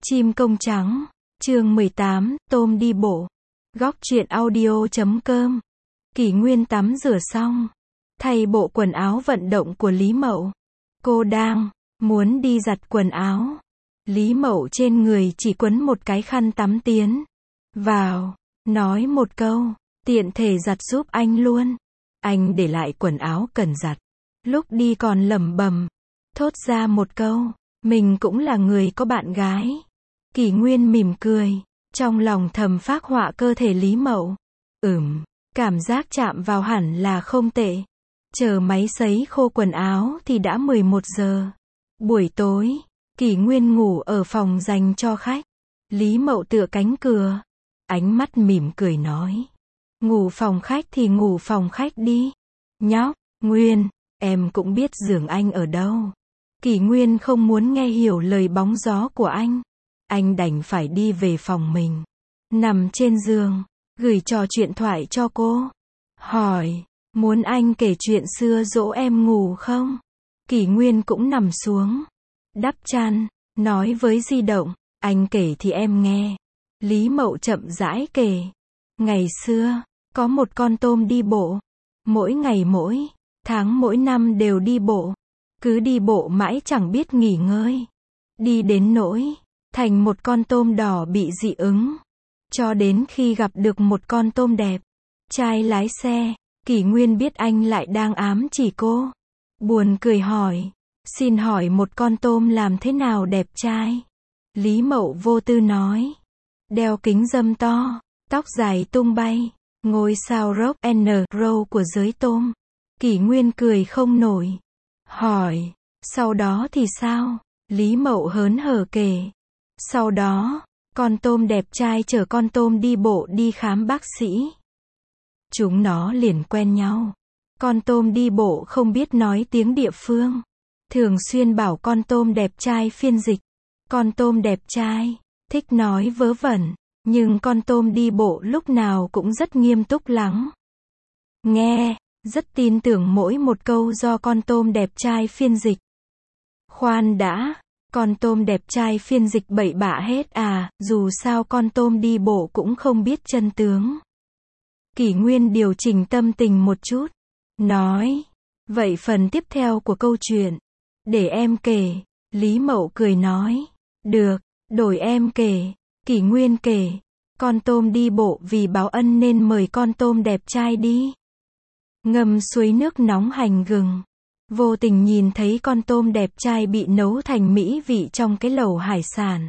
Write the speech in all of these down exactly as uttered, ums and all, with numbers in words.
Chim công trắng, chương mười tám, tôm đi bộ. Góc truyện audio chấm com. Kỷ Nguyên tắm rửa xong, thay bộ quần áo vận động của Lý Mậu. Cô đang muốn đi giặt quần áo. Lý Mậu trên người chỉ quấn một cái khăn tắm tiến vào, nói một câu, tiện thể giặt giúp anh luôn. Anh để lại quần áo cần giặt. Lúc đi còn lẩm bẩm, thốt ra một câu, mình cũng là người có bạn gái. Kỷ Nguyên mỉm cười, trong lòng thầm phác họa cơ thể Lý Mậu. Ừm, cảm giác chạm vào hẳn là không tệ. Chờ máy sấy khô quần áo thì đã mười một giờ. Buổi tối, Kỷ Nguyên ngủ ở phòng dành cho khách. Lý Mậu tựa cánh cửa, ánh mắt mỉm cười nói, ngủ phòng khách thì ngủ phòng khách đi. Nhóc, Nguyên, em cũng biết giường anh ở đâu. Kỷ Nguyên không muốn nghe hiểu lời bóng gió của anh. Anh đành phải đi về phòng mình. Nằm trên giường, gửi trò chuyện thoại cho cô. Hỏi, muốn anh kể chuyện xưa dỗ em ngủ không? Kỷ Nguyên cũng nằm xuống, đắp chăn, nói với di động, anh kể thì em nghe. Lý Mậu chậm rãi kể. Ngày xưa, có một con tôm đi bộ. Mỗi ngày mỗi tháng mỗi năm đều đi bộ. Cứ đi bộ mãi chẳng biết nghỉ ngơi. Đi đến nỗi thành một con tôm đỏ bị dị ứng. Cho đến khi gặp được một con tôm đẹp trai lái xe, Kỷ Nguyên biết anh lại đang ám chỉ cô. Buồn cười hỏi, xin hỏi một con tôm làm thế nào đẹp trai? Lý Mậu vô tư nói, đeo kính râm to, tóc dài tung bay, ngôi sao rock and roll của giới tôm. Kỷ Nguyên cười không nổi. Hỏi, sau đó thì sao? Lý Mậu hớn hở kể. Sau đó, con tôm đẹp trai chở con tôm đi bộ đi khám bác sĩ. Chúng nó liền quen nhau. Con tôm đi bộ không biết nói tiếng địa phương. Thường xuyên bảo con tôm đẹp trai phiên dịch. Con tôm đẹp trai thích nói vớ vẩn, nhưng con tôm đi bộ lúc nào cũng rất nghiêm túc lắng nghe, rất tin tưởng mỗi một câu do con tôm đẹp trai phiên dịch. Khoan đã, con tôm đẹp trai phiên dịch bậy bạ hết à, dù sao con tôm đi bộ cũng không biết chân tướng. Kỷ Nguyên điều chỉnh tâm tình một chút, nói, vậy phần tiếp theo của câu chuyện, để em kể. Lý Mậu cười nói, được, đổi em kể. Kỷ Nguyên kể, con tôm đi bộ vì báo ân nên mời con tôm đẹp trai đi ngâm suối nước nóng hành gừng. Vô tình nhìn thấy con tôm đẹp trai bị nấu thành mỹ vị trong cái lẩu hải sản.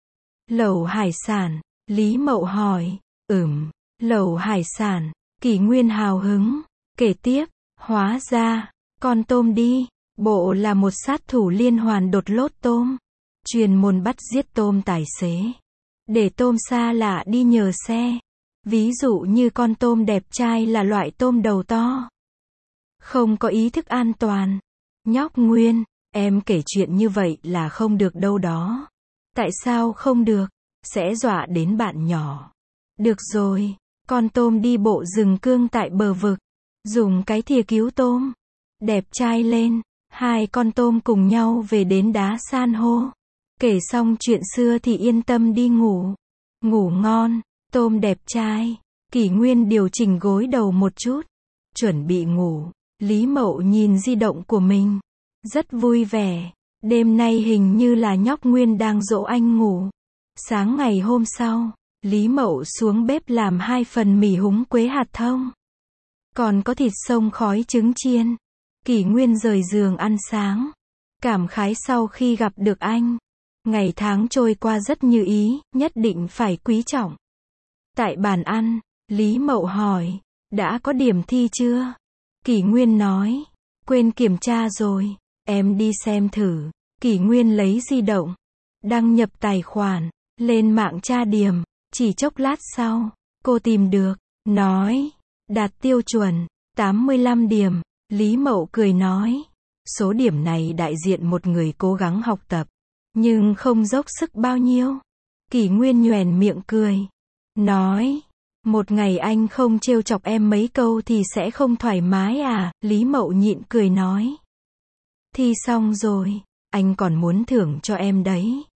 Lẩu hải sản? Lý Mậu hỏi. Ừm, lẩu hải sản. Kỷ Nguyên hào hứng kể tiếp, hóa ra, con tôm đi bộ là một sát thủ liên hoàn đột lốt tôm, chuyên môn bắt giết tôm tài xế, để tôm xa lạ đi nhờ xe. Ví dụ như con tôm đẹp trai là loại tôm đầu to, không có ý thức an toàn. Nhóc Nguyên, em kể chuyện như vậy là không được đâu đó. Tại sao không được? Sẽ dọa đến bạn nhỏ. Được rồi, con tôm đi bộ dừng cương tại bờ vực, dùng cái thìa cứu tôm đẹp trai lên. Hai con tôm cùng nhau về đến đá san hô. Kể xong chuyện xưa thì yên tâm đi ngủ. Ngủ ngon, tôm đẹp trai. Kỷ Nguyên điều chỉnh gối đầu một chút, chuẩn bị ngủ. Lý Mậu nhìn di động của mình, rất vui vẻ. Đêm nay hình như là nhóc Nguyên đang dỗ anh ngủ. Sáng ngày hôm sau, Lý Mậu xuống bếp làm hai phần mì húng quế hạt thông, còn có thịt xông khói trứng chiên. Kỷ Nguyên rời giường ăn sáng, cảm khái sau khi gặp được anh. Ngày tháng trôi qua rất như ý, nhất định phải quý trọng. Tại bàn ăn, Lý Mậu hỏi, đã có điểm thi chưa? Kỷ Nguyên nói, quên kiểm tra rồi, em đi xem thử. Kỷ Nguyên lấy di động, đăng nhập tài khoản, lên mạng tra điểm. Chỉ chốc lát sau, cô tìm được, nói, đạt tiêu chuẩn, tám mươi lăm điểm. Lý Mậu cười nói, số điểm này đại diện một người cố gắng học tập, nhưng không dốc sức bao nhiêu. Kỷ Nguyên nhoẻn miệng cười, nói, một ngày anh không trêu chọc em mấy câu thì sẽ không thoải mái à? Lý Mậu nhịn cười nói, thi xong rồi, anh còn muốn thưởng cho em đấy.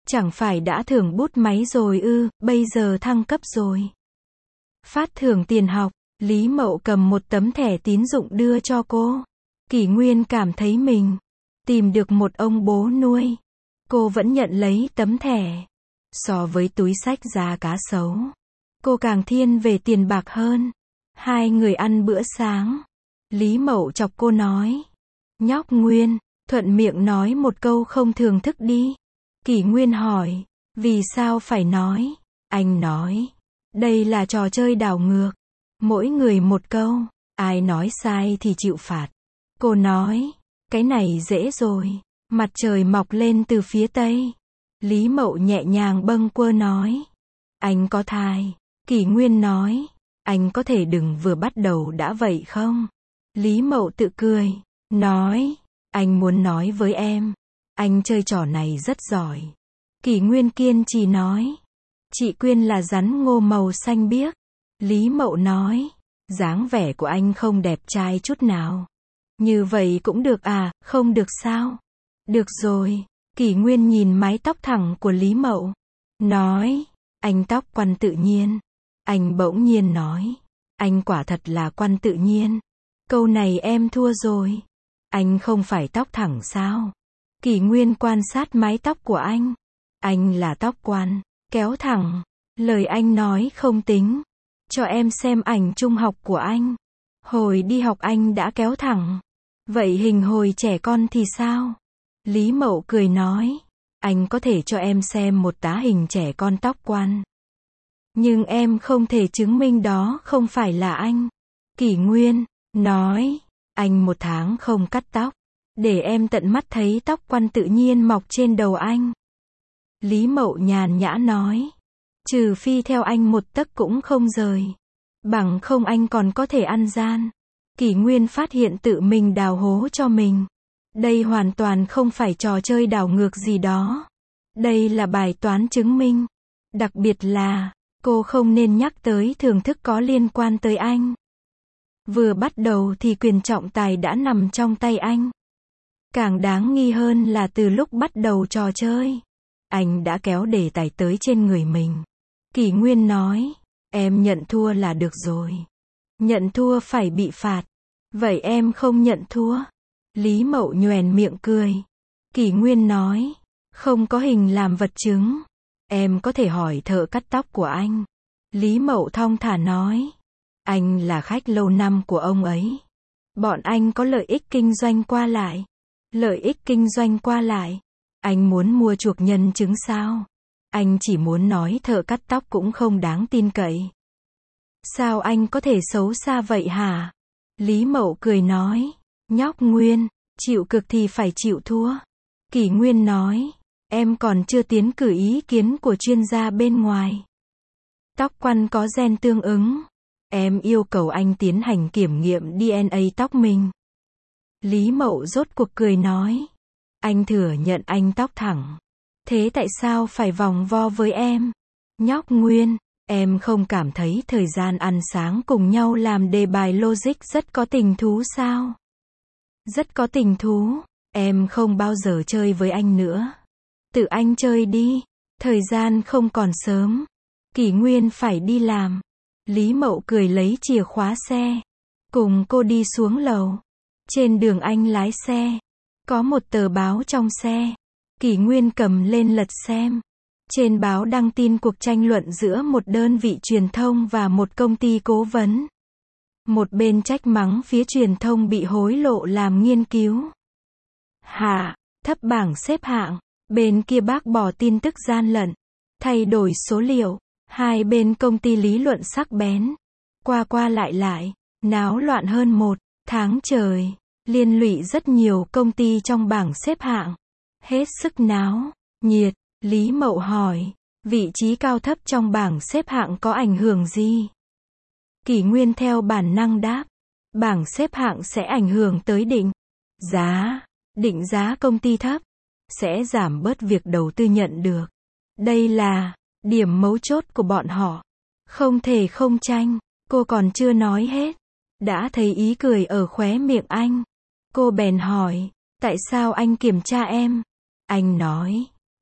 Chẳng phải đã thưởng bút máy rồi ư, bây giờ thăng cấp rồi. Phát thưởng tiền học, Lý Mậu cầm một tấm thẻ tín dụng đưa cho cô. Kỷ Nguyên cảm thấy mình tìm được một ông bố nuôi. Cô vẫn nhận lấy tấm thẻ. So với túi xách giá cá sấu, cô càng thiên về tiền bạc hơn. Hai người ăn bữa sáng. Lý Mậu chọc cô nói. Nhóc Nguyên, thuận miệng nói một câu không thưởng thức đi. Kỷ Nguyên hỏi. Vì sao phải nói? Anh nói. Đây là trò chơi đảo ngược. Mỗi người một câu. Ai nói sai thì chịu phạt. Cô nói. Cái này dễ rồi. Mặt trời mọc lên từ phía tây. Lý Mậu nhẹ nhàng bâng quơ nói. Anh có thai. Kỷ Nguyên nói. Anh có thể đừng vừa bắt đầu đã vậy không? Lý Mậu tự cười. Nói. Anh muốn nói với em. Anh chơi trò này rất giỏi. Kỷ Nguyên kiên trì nói. Chị Quyên là rắn ngô màu xanh biếc. Lý Mậu nói. Dáng vẻ của anh không đẹp trai chút nào. Như vậy cũng được à, không được sao? Được rồi. Kỷ Nguyên nhìn mái tóc thẳng của Lý Mậu. Nói. Anh tóc quăn tự nhiên. Anh bỗng nhiên nói. Anh quả thật là quăn tự nhiên. Câu này em thua rồi. Anh không phải tóc thẳng sao? Kỷ Nguyên quan sát mái tóc của anh. Anh là tóc quăn, kéo thẳng. Lời anh nói không tính. Cho em xem ảnh trung học của anh. Hồi đi học anh đã kéo thẳng. Vậy hình hồi trẻ con thì sao? Lý Mậu cười nói. Anh có thể cho em xem một tá hình trẻ con tóc quăn. Nhưng em không thể chứng minh đó không phải là anh. Kỷ Nguyên nói. Anh một tháng không cắt tóc. Để em tận mắt thấy tóc quăn tự nhiên mọc trên đầu anh. Lý Mậu nhàn nhã nói. Trừ phi theo anh một tấc cũng không rời. Bằng không anh còn có thể ăn gian. Kỷ Nguyên phát hiện tự mình đào hố cho mình. Đây hoàn toàn không phải trò chơi đảo ngược gì đó. Đây là bài toán chứng minh. Đặc biệt là, cô không nên nhắc tới thưởng thức có liên quan tới anh. Vừa bắt đầu thì quyền trọng tài đã nằm trong tay anh. Càng đáng nghi hơn là từ lúc bắt đầu trò chơi, anh đã kéo đề tài tới trên người mình. Kỷ Nguyên nói, em nhận thua là được rồi. Nhận thua phải bị phạt. Vậy em không nhận thua. Lý Mậu nhoẻn miệng cười. Kỷ Nguyên nói, không có hình làm vật chứng. Em có thể hỏi thợ cắt tóc của anh. Lý Mậu thong thả nói, anh là khách lâu năm của ông ấy. Bọn anh có lợi ích kinh doanh qua lại. Lợi ích kinh doanh qua lại. Anh muốn mua chuộc nhân chứng sao? Anh chỉ muốn nói thợ cắt tóc cũng không đáng tin cậy. Sao anh có thể xấu xa vậy hả? Lý Mậu cười nói, nhóc Nguyên, chịu cực thì phải chịu thua. Kỷ Nguyên nói, em còn chưa tiến cử ý kiến của chuyên gia bên ngoài. Tóc quăn có gen tương ứng. Em yêu cầu anh tiến hành kiểm nghiệm đê en a tóc mình. Lý Mậu rốt cuộc cười nói, anh thừa nhận anh tóc thẳng. Thế tại sao phải vòng vo với em? Nhóc Nguyên, em không cảm thấy thời gian ăn sáng cùng nhau làm đề bài logic rất có tình thú sao? Rất có tình thú. Em không bao giờ chơi với anh nữa. Tự anh chơi đi. Thời gian không còn sớm. Kỷ Nguyên phải đi làm. Lý Mậu cười lấy chìa khóa xe. Cùng cô đi xuống lầu. Trên đường anh lái xe. Có một tờ báo trong xe. Kỷ Nguyên cầm lên lật xem. Trên báo đăng tin cuộc tranh luận giữa một đơn vị truyền thông và một công ty cố vấn. Một bên trách mắng phía truyền thông bị hối lộ làm nghiên cứu. Hạ, thấp bảng xếp hạng. Bên kia bác bỏ tin tức gian lận. Thay đổi số liệu. Hai bên công ty lý luận sắc bén. Qua qua lại lại. Náo loạn hơn một tháng trời. Liên lụy rất nhiều công ty trong bảng xếp hạng. Hết sức náo nhiệt. Lý Mậu hỏi, vị trí cao thấp trong bảng xếp hạng có ảnh hưởng gì? Kỷ Nguyên theo bản năng đáp, bảng xếp hạng sẽ ảnh hưởng tới định giá. Định giá công ty thấp, sẽ giảm bớt việc đầu tư nhận được. Đây là điểm mấu chốt của bọn họ. Không thể không tranh. Cô còn chưa nói hết. Đã thấy ý cười ở khóe miệng anh. Cô bèn hỏi, tại sao anh kiểm tra em? Anh nói,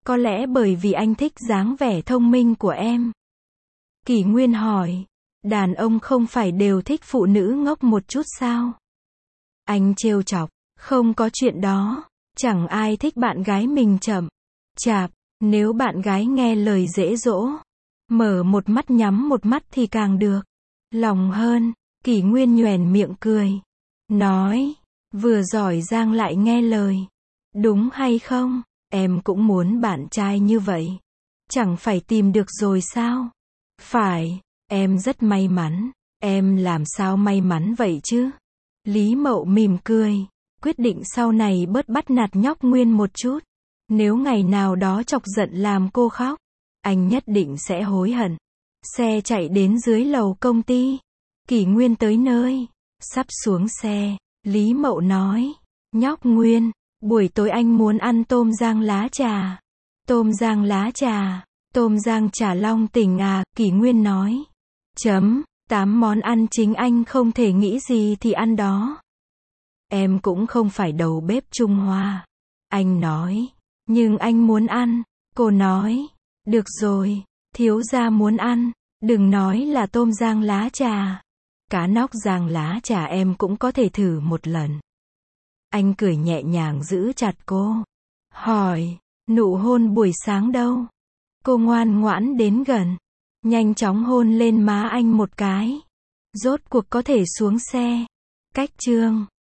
Có lẽ bởi vì anh thích dáng vẻ thông minh của em. Kỷ Nguyên hỏi. Đàn ông không phải đều thích phụ nữ ngốc một chút sao? Anh trêu chọc. Không có chuyện đó. Chẳng ai thích bạn gái mình chậm chạp. Nếu bạn gái nghe lời dễ dỗ, mở một mắt nhắm một mắt thì càng được lòng hơn. Kỷ Nguyên nhoẻn miệng cười. Nói. Vừa giỏi giang lại nghe lời. Đúng hay không? Em cũng muốn bạn trai như vậy. Chẳng phải tìm được rồi sao? Phải. Em rất may mắn. Em làm sao may mắn vậy chứ? Lý Mậu mỉm cười. Quyết định sau này bớt bắt nạt nhóc Nguyên một chút. Nếu ngày nào đó chọc giận làm cô khóc, anh nhất định sẽ hối hận. Xe chạy đến dưới lầu công ty. Kỷ Nguyên tới nơi. Sắp xuống xe, Lý Mậu nói. Nhóc Nguyên, buổi tối anh muốn ăn tôm rang lá trà. Tôm rang lá trà. Tôm rang chả Long Tỉnh à, Kỷ Nguyên nói. Chấm, tám món ăn chính anh không thể nghĩ gì thì ăn đó. Em cũng không phải đầu bếp Trung Hoa. Anh nói. Nhưng anh muốn ăn. Cô nói. Được rồi, thiếu gia muốn ăn. Đừng nói là tôm rang lá trà. Cá nóc rang lá trà em cũng có thể thử một lần. Anh cười nhẹ nhàng giữ chặt cô. Hỏi. Nụ hôn buổi sáng đâu? Cô ngoan ngoãn đến gần. Nhanh chóng hôn lên má anh một cái. Rốt cuộc có thể xuống xe. Cách chương